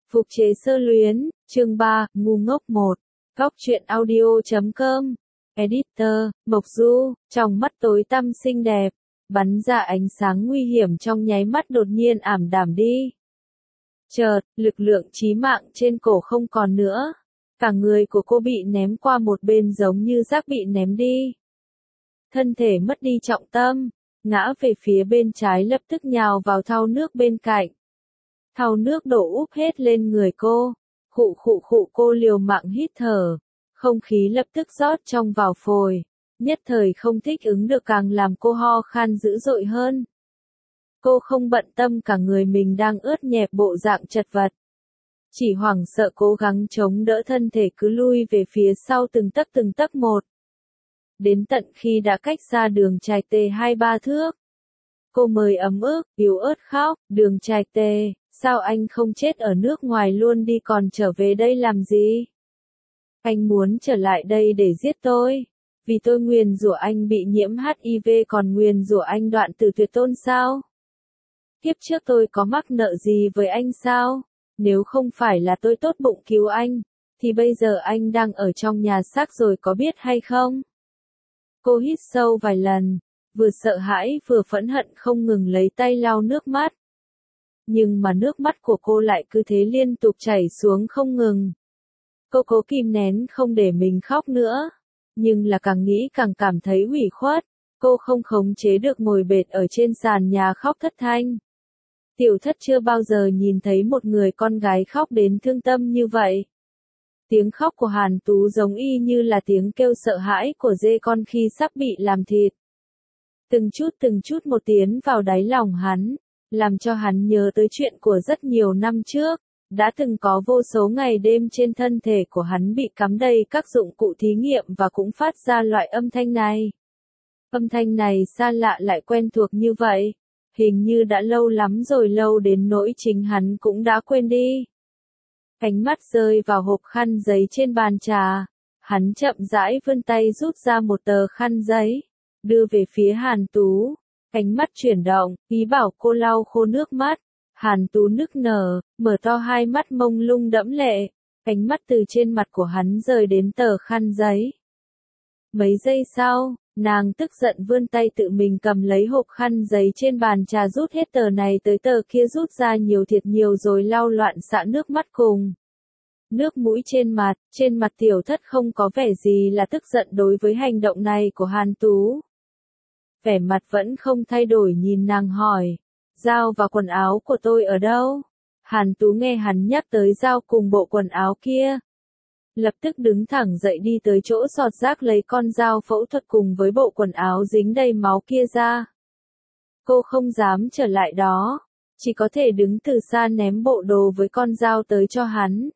Phục chế sơ luyến, chương 3, ngu ngốc 1. Góc truyện audio.com. Editor, Mộc Du, trong mắt tối tăm xinh đẹp, bắn ra ánh sáng nguy hiểm trong nháy mắt đột nhiên ảm đạm đi. Chợt, lực lượng chí mạng trên cổ không còn nữa. Cả người của cô bị ném qua một bên giống như rác bị ném đi. Thân thể mất đi trọng tâm, ngã về phía bên trái lập tức nhào vào thau nước bên cạnh. Thau nước đổ úp hết lên người cô. Khụ khụ khụ, cô liều mạng hít thở. Không khí lập tức rót trong vào phổi. Nhất thời không thích ứng được càng làm cô ho khan dữ dội hơn. Cô không bận tâm cả người mình đang ướt nhẹp bộ dạng chật vật. Chỉ hoảng sợ cố gắng chống đỡ thân thể cứ lui về phía sau từng tấc một. Đến tận khi đã cách xa đường trạch tề 2-3 thước. Cô mới ấm ức, yếu ớt khóc, đường trạch tề, sao anh không chết ở nước ngoài luôn đi còn trở về đây làm gì? Anh muốn trở lại đây để giết tôi. Vì tôi nguyền rủa anh bị nhiễm HIV còn nguyền rủa anh đoạn tử tuyệt tôn sao? Kiếp trước tôi có mắc nợ gì với anh sao? Nếu không phải là tôi tốt bụng cứu anh, thì bây giờ anh đang ở trong nhà xác rồi có biết hay không? Cô hít sâu vài lần, vừa sợ hãi vừa phẫn hận không ngừng lấy tay lau nước mắt. Nhưng mà nước mắt của cô lại cứ thế liên tục chảy xuống không ngừng. Cô cố kìm nén không để mình khóc nữa, nhưng là càng nghĩ càng cảm thấy ủy khuất. Cô không khống chế được ngồi bệt ở trên sàn nhà khóc thất thanh. Tiểu Thất chưa bao giờ nhìn thấy một người con gái khóc đến thương tâm như vậy. Tiếng khóc của Hàn Tú giống y như là tiếng kêu sợ hãi của dê con khi sắp bị làm thịt. Từng chút một tiến vào đáy lòng hắn, làm cho hắn nhớ tới chuyện của rất nhiều năm trước. Đã từng có vô số ngày đêm trên thân thể của hắn bị cắm đầy các dụng cụ thí nghiệm và cũng phát ra loại âm thanh này. Âm thanh này xa lạ lại quen thuộc như vậy. Hình như đã lâu lắm rồi, lâu đến nỗi chính hắn cũng đã quên đi. Ánh mắt rơi vào hộp khăn giấy trên bàn trà. Hắn chậm rãi vươn tay rút ra một tờ khăn giấy, đưa về phía Hàn Tú. Ánh mắt chuyển động, ý bảo cô lau khô nước mắt. Hàn Tú nức nở, mở to hai mắt mông lung đẫm lệ. Ánh mắt từ trên mặt của hắn rời đến tờ khăn giấy. Mấy giây sau, nàng tức giận vươn tay tự mình cầm lấy hộp khăn giấy trên bàn trà, rút hết tờ này tới tờ kia, rút ra nhiều thiệt nhiều rồi lau loạn xạ nước mắt cùng nước mũi trên mặt Tiểu Thất không có vẻ gì là tức giận đối với hành động này của Hàn Tú. Vẻ mặt vẫn không thay đổi nhìn nàng hỏi, dao và quần áo của tôi ở đâu? Hàn Tú nghe hắn nhắc tới dao cùng bộ quần áo kia, lập tức đứng thẳng dậy đi tới chỗ sọt rác lấy con dao phẫu thuật cùng với bộ quần áo dính đầy máu kia ra. Cô không dám trở lại đó, chỉ có thể đứng từ xa ném bộ đồ với con dao tới cho hắn.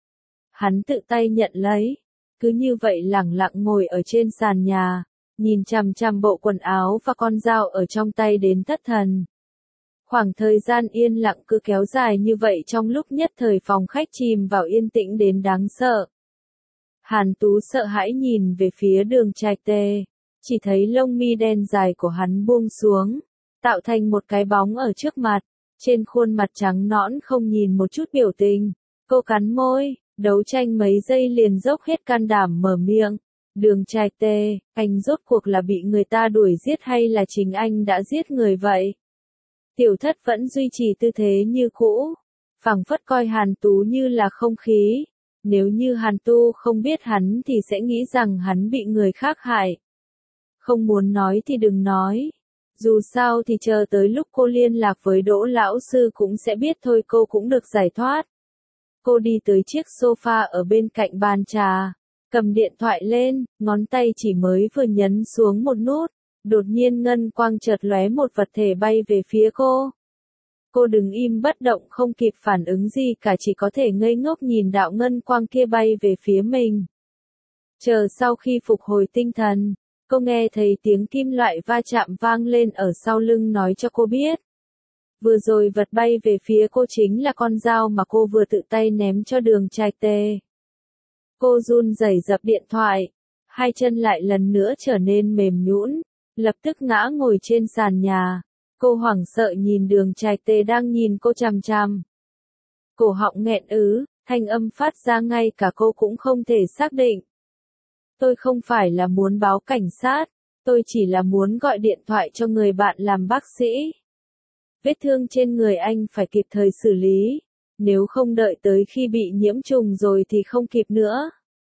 Hắn tự tay nhận lấy, cứ như vậy lẳng lặng ngồi ở trên sàn nhà, nhìn chằm chằm bộ quần áo và con dao ở trong tay đến thất thần. Khoảng thời gian yên lặng cứ kéo dài như vậy, trong lúc nhất thời phòng khách chìm vào yên tĩnh đến đáng sợ. Hàn Tú sợ hãi nhìn về phía đường trạch tề, chỉ thấy lông mi đen dài của hắn buông xuống, tạo thành một cái bóng ở trước mặt, trên khuôn mặt trắng nõn không nhìn một chút biểu tình. Cô cắn môi, đấu tranh mấy giây liền dốc hết can đảm mở miệng. Đường trạch tề, anh rốt cuộc là bị người ta đuổi giết hay là chính anh đã giết người vậy? Tiểu Thất vẫn duy trì tư thế như cũ, phảng phất coi Hàn Tú như là không khí. Nếu như Hàn Tu không biết hắn thì sẽ nghĩ rằng hắn bị người khác hại. Không muốn nói thì đừng nói. Dù sao thì chờ tới lúc cô liên lạc với Đỗ lão sư cũng sẽ biết thôi, cô cũng được giải thoát. Cô đi tới chiếc sofa ở bên cạnh bàn trà, cầm điện thoại lên, ngón tay chỉ mới vừa nhấn xuống một nút, đột nhiên ngân quang chợt lóe, một vật thể bay về phía cô. Cô đứng im bất động, không kịp phản ứng gì cả, chỉ có thể ngây ngốc nhìn đạo ngân quang kia bay về phía mình. Chờ sau khi phục hồi tinh thần, cô nghe thấy tiếng kim loại va chạm vang lên ở sau lưng nói cho cô biết. Vừa rồi vật bay về phía cô chính là con dao mà cô vừa tự tay ném cho đường trạch tề. Cô run rẩy dập điện thoại, hai chân lại lần nữa trở nên mềm nhũn, lập tức ngã ngồi trên sàn nhà. Cô hoảng sợ nhìn đường trạch tề đang nhìn cô chằm chằm. Cổ họng nghẹn thanh âm phát ra ngay cả cô cũng không thể xác định. Tôi không phải là muốn báo cảnh sát, tôi chỉ là muốn gọi điện thoại cho người bạn làm bác sĩ. Vết thương trên người anh phải kịp thời xử lý, nếu không đợi tới khi bị nhiễm trùng rồi thì không kịp nữa.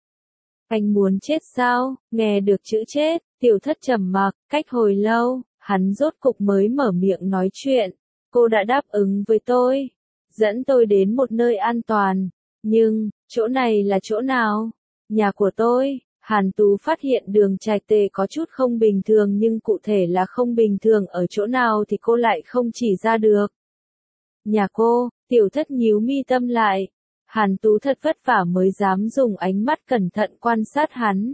Anh muốn chết sao? Nghe được chữ chết, Tiểu Thất trầm mặc, cách hồi lâu, hắn rốt cục mới mở miệng nói chuyện. Cô đã đáp ứng với tôi, dẫn tôi đến một nơi an toàn, nhưng, chỗ này là chỗ nào? Nhà của tôi. Hàn Tú phát hiện Đường Trạch Tề có chút không bình thường nhưng cụ thể là không bình thường ở chỗ nào thì cô lại không chỉ ra được. Nhà cô, Tiểu Thất nhíu mi tâm lại. Hàn Tú thật vất vả mới dám dùng ánh mắt cẩn thận quan sát hắn.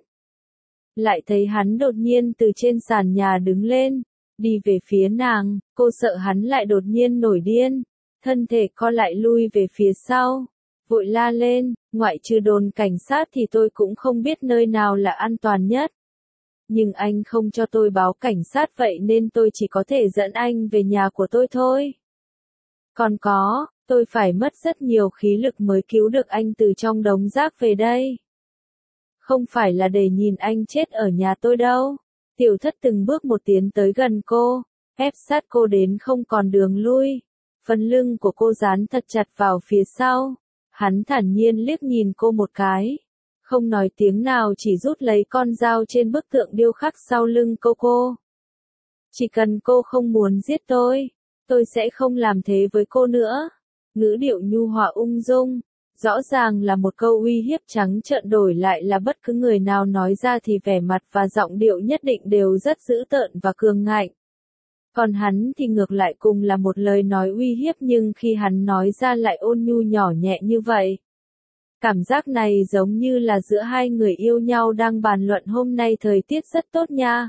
Lại thấy hắn đột nhiên từ trên sàn nhà đứng lên, đi về phía nàng, cô sợ hắn lại đột nhiên nổi điên, thân thể co lại lui về phía sau, vội la lên, ngoại trừ đồn cảnh sát thì tôi cũng không biết nơi nào là an toàn nhất. Nhưng anh không cho tôi báo cảnh sát vậy nên tôi chỉ có thể dẫn anh về nhà của tôi thôi. Còn có, tôi phải mất rất nhiều khí lực mới cứu được anh từ trong đống rác về đây. Không phải là để nhìn anh chết ở nhà tôi đâu. Tiểu Thất từng bước một tiến tới gần cô, ép sát cô đến không còn đường lui. Phần lưng của cô dán thật chặt vào phía sau. Hắn thản nhiên liếc nhìn cô một cái. Không nói tiếng nào chỉ rút lấy con dao trên bức tượng điêu khắc sau lưng cô. Chỉ cần cô không muốn giết tôi sẽ không làm thế với cô nữa. Ngữ điệu nhu hòa ung dung. Rõ ràng là một câu uy hiếp trắng trợn đổi lại là bất cứ người nào nói ra thì vẻ mặt và giọng điệu nhất định đều rất dữ tợn và cường ngạnh. Còn hắn thì ngược lại cùng là một lời nói uy hiếp nhưng khi hắn nói ra lại ôn nhu nhỏ nhẹ như vậy. Cảm giác này giống như là giữa hai người yêu nhau đang bàn luận hôm nay thời tiết rất tốt nha.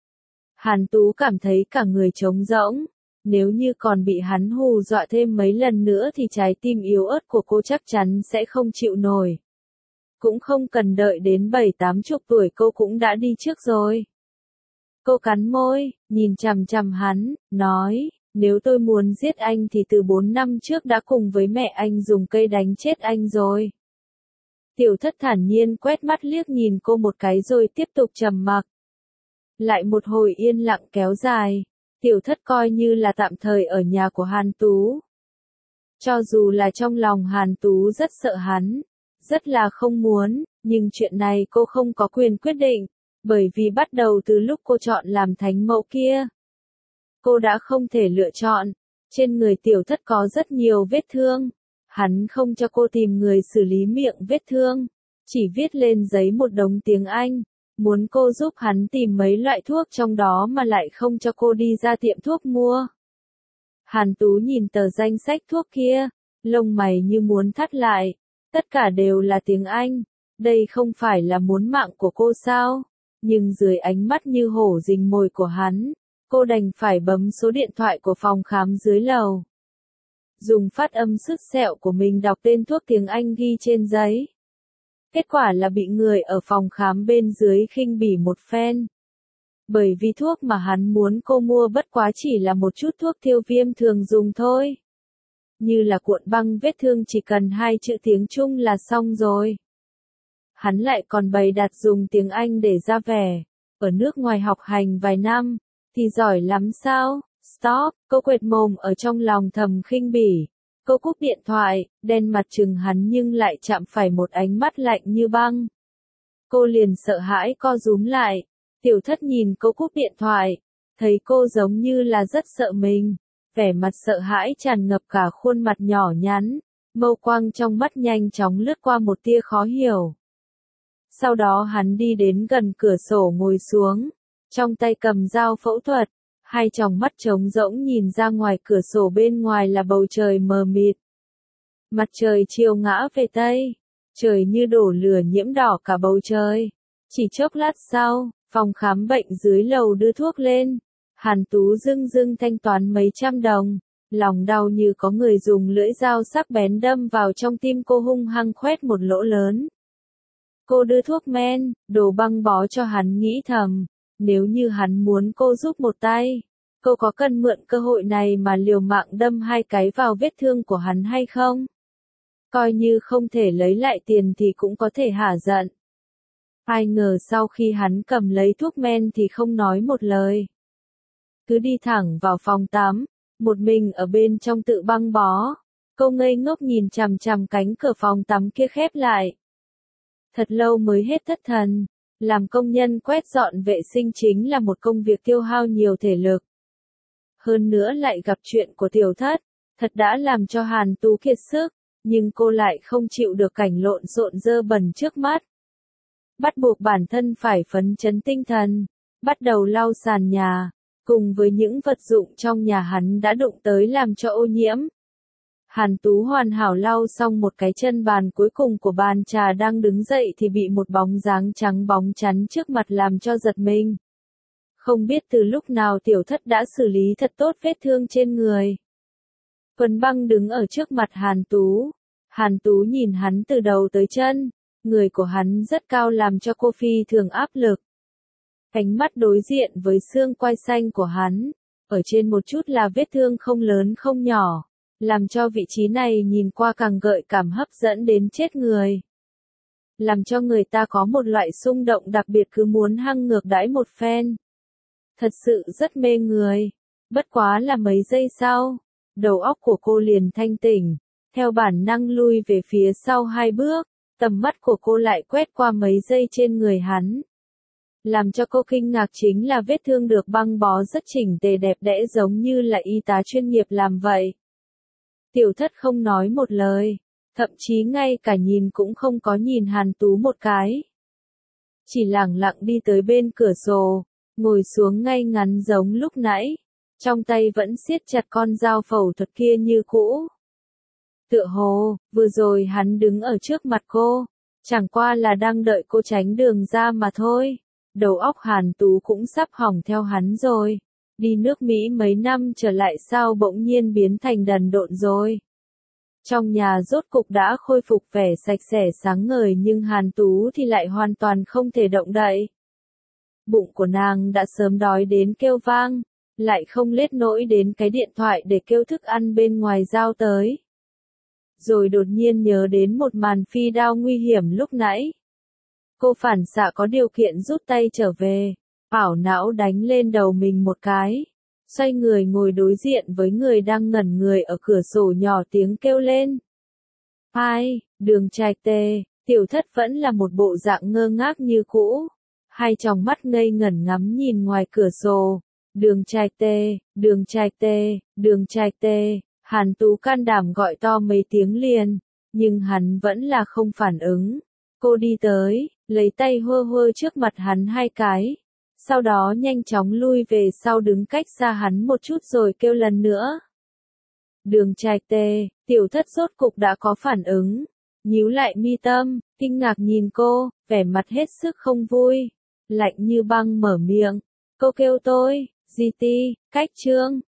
Hàn Tú cảm thấy cả người trống rỗng. Nếu như còn bị hắn hù dọa thêm mấy lần nữa thì trái tim yếu ớt của cô chắc chắn sẽ không chịu nổi. Cũng không cần đợi đến 70-80 tuổi cô cũng đã đi trước rồi. Cô cắn môi, nhìn chằm chằm hắn, nói, nếu tôi muốn giết anh thì từ 4 năm trước đã cùng với mẹ anh dùng cây đánh chết anh rồi. Tiểu Thất thản nhiên quét mắt liếc nhìn cô một cái rồi tiếp tục trầm mặc. Lại một hồi yên lặng kéo dài. Tiểu Thất coi như là tạm thời ở nhà của Hàn Tú. Cho dù là trong lòng Hàn Tú rất sợ hắn, rất là không muốn, nhưng chuyện này cô không có quyền quyết định, bởi vì bắt đầu từ lúc cô chọn làm thánh mẫu kia. Cô đã không thể lựa chọn, trên người Tiểu Thất có rất nhiều vết thương, hắn không cho cô tìm người xử lý miệng vết thương, chỉ viết lên giấy một đống tiếng Anh. Muốn cô giúp hắn tìm mấy loại thuốc trong đó mà lại không cho cô đi ra tiệm thuốc mua. Hàn Tú nhìn tờ danh sách thuốc kia, lông mày như muốn thắt lại, tất cả đều là tiếng Anh, đây không phải là muốn mạng của cô sao? Nhưng dưới ánh mắt như hổ rình mồi của hắn, cô đành phải bấm số điện thoại của phòng khám dưới lầu. Dùng phát âm sứt sẹo của mình đọc tên thuốc tiếng Anh ghi trên giấy. Kết quả là bị người ở phòng khám bên dưới khinh bỉ một phen. Bởi vì thuốc mà hắn muốn cô mua bất quá chỉ là một chút thuốc tiêu viêm thường dùng thôi. Như là cuộn băng vết thương chỉ cần 2 chữ tiếng Trung là xong rồi. Hắn lại còn bày đặt dùng tiếng Anh để ra vẻ. Ở nước ngoài học hành vài năm, thì giỏi lắm sao? Stop, cô quệt mồm ở trong lòng thầm khinh bỉ. Cô cúp điện thoại, đen mặt trừng hắn nhưng lại chạm phải một ánh mắt lạnh như băng. Cô liền sợ hãi co rúm lại. Tiểu Thất nhìn cô cúp điện thoại, thấy cô giống như là rất sợ mình. Vẻ mặt sợ hãi tràn ngập cả khuôn mặt nhỏ nhắn, mâu quang trong mắt nhanh chóng lướt qua một tia khó hiểu. Sau đó hắn đi đến gần cửa sổ ngồi xuống, trong tay cầm dao phẫu thuật. Hai tròng mắt trống rỗng nhìn ra ngoài cửa sổ bên ngoài là bầu trời mờ mịt. Mặt trời chiều ngã về tây, trời như đổ lửa nhiễm đỏ cả bầu trời. Chỉ chốc lát sau, phòng khám bệnh dưới lầu đưa thuốc lên. Hàn Tú dưng dưng thanh toán mấy trăm đồng, lòng đau như có người dùng lưỡi dao sắc bén đâm vào trong tim cô hung hăng khoét một lỗ lớn. Cô đưa thuốc men, đồ băng bó cho hắn nghĩ thầm. Nếu như hắn muốn cô giúp một tay, cô có cần mượn cơ hội này mà liều mạng đâm 2 cái vào vết thương của hắn hay không? coi như không thể lấy lại tiền thì cũng có thể hả giận. Ai ngờ sau khi hắn cầm lấy thuốc men thì không nói một lời. Cứ đi thẳng vào phòng tắm, một mình ở bên trong tự băng bó. Cô ngây ngốc nhìn chằm chằm cánh cửa phòng tắm kia khép lại. Thật lâu mới hết thất thần. Làm công nhân quét dọn vệ sinh chính là một công việc tiêu hao nhiều thể lực. Hơn nữa lại gặp chuyện của tiểu thất, thật đã làm cho Hàn Tú kiệt sức, nhưng cô lại không chịu được cảnh lộn xộn dơ bẩn trước mắt. Bắt buộc bản thân phải phấn chấn tinh thần, bắt đầu lau sàn nhà, cùng với những vật dụng trong nhà hắn đã đụng tới làm cho ô nhiễm. Hàn Tú hoàn hảo lau xong một cái chân bàn cuối cùng của bàn trà đang đứng dậy thì bị một bóng dáng trắng bóng chắn trước mặt làm cho giật mình. Không biết từ lúc nào tiểu thất đã xử lý thật tốt vết thương trên người. Tuấn Băng đứng ở trước mặt Hàn Tú. Hàn Tú nhìn hắn từ đầu tới chân. Người của hắn rất cao làm cho cô phi thường áp lực. Ánh mắt đối diện với xương quai xanh của hắn. Ở trên một chút là vết thương không lớn không nhỏ. Làm cho vị trí này nhìn qua càng gợi cảm hấp dẫn đến chết người. Làm cho người ta có một loại xung động đặc biệt cứ muốn hăng ngược đãi một phen. Thật sự rất mê người. Bất quá là mấy giây sau, đầu óc của cô liền thanh tỉnh. Theo bản năng lui về phía sau 2 bước, tầm mắt của cô lại quét qua mấy giây trên người hắn. Làm cho cô kinh ngạc chính là vết thương được băng bó rất chỉnh tề đẹp đẽ giống như là y tá chuyên nghiệp làm vậy. Tiểu thất không nói một lời, thậm chí ngay cả nhìn cũng không có nhìn Hàn Tú một cái. Chỉ lẳng lặng đi tới bên cửa sổ, ngồi xuống ngay ngắn giống lúc nãy, trong tay vẫn siết chặt con dao phẫu thuật kia như cũ. Tựa hồ, vừa rồi hắn đứng ở trước mặt cô, chẳng qua là đang đợi cô tránh đường ra mà thôi. Đầu óc Hàn Tú cũng sắp hỏng theo hắn rồi. Đi nước Mỹ mấy năm trở lại sao bỗng nhiên biến thành đần độn rồi. Trong nhà rốt cục đã khôi phục vẻ sạch sẽ sáng ngời nhưng Hàn Tú thì lại hoàn toàn không thể động đậy. Bụng của nàng đã sớm đói đến kêu vang, lại không lết nỗi đến cái điện thoại để kêu thức ăn bên ngoài giao tới. Rồi đột nhiên nhớ đến một màn phi đao nguy hiểm lúc nãy. Cô phản xạ có điều kiện rút tay trở về, ảo não đánh lên đầu mình một cái. Xoay người ngồi đối diện với người đang ngẩn người ở cửa sổ nhỏ tiếng kêu lên. Ai, Đường Trạch Tề, tiểu thất vẫn là một bộ dạng ngơ ngác như cũ. Hai tròng mắt ngây ngẩn ngắm nhìn ngoài cửa sổ. Đường Trạch Tề, Đường Trạch Tề, Đường Trạch Tề. Hàn Tú can đảm gọi to mấy tiếng liền, nhưng hắn vẫn là không phản ứng. Cô đi tới, lấy tay hơ hơ trước mặt hắn 2 cái. Sau đó nhanh chóng lui về sau đứng cách xa hắn một chút rồi kêu lần nữa. Đường Trạch Tề, tiểu thất rốt cục đã có phản ứng. Nhíu lại mi tâm, kinh ngạc nhìn cô, vẻ mặt hết sức không vui. Lạnh như băng mở miệng. Cô kêu tôi, GT, cách trương.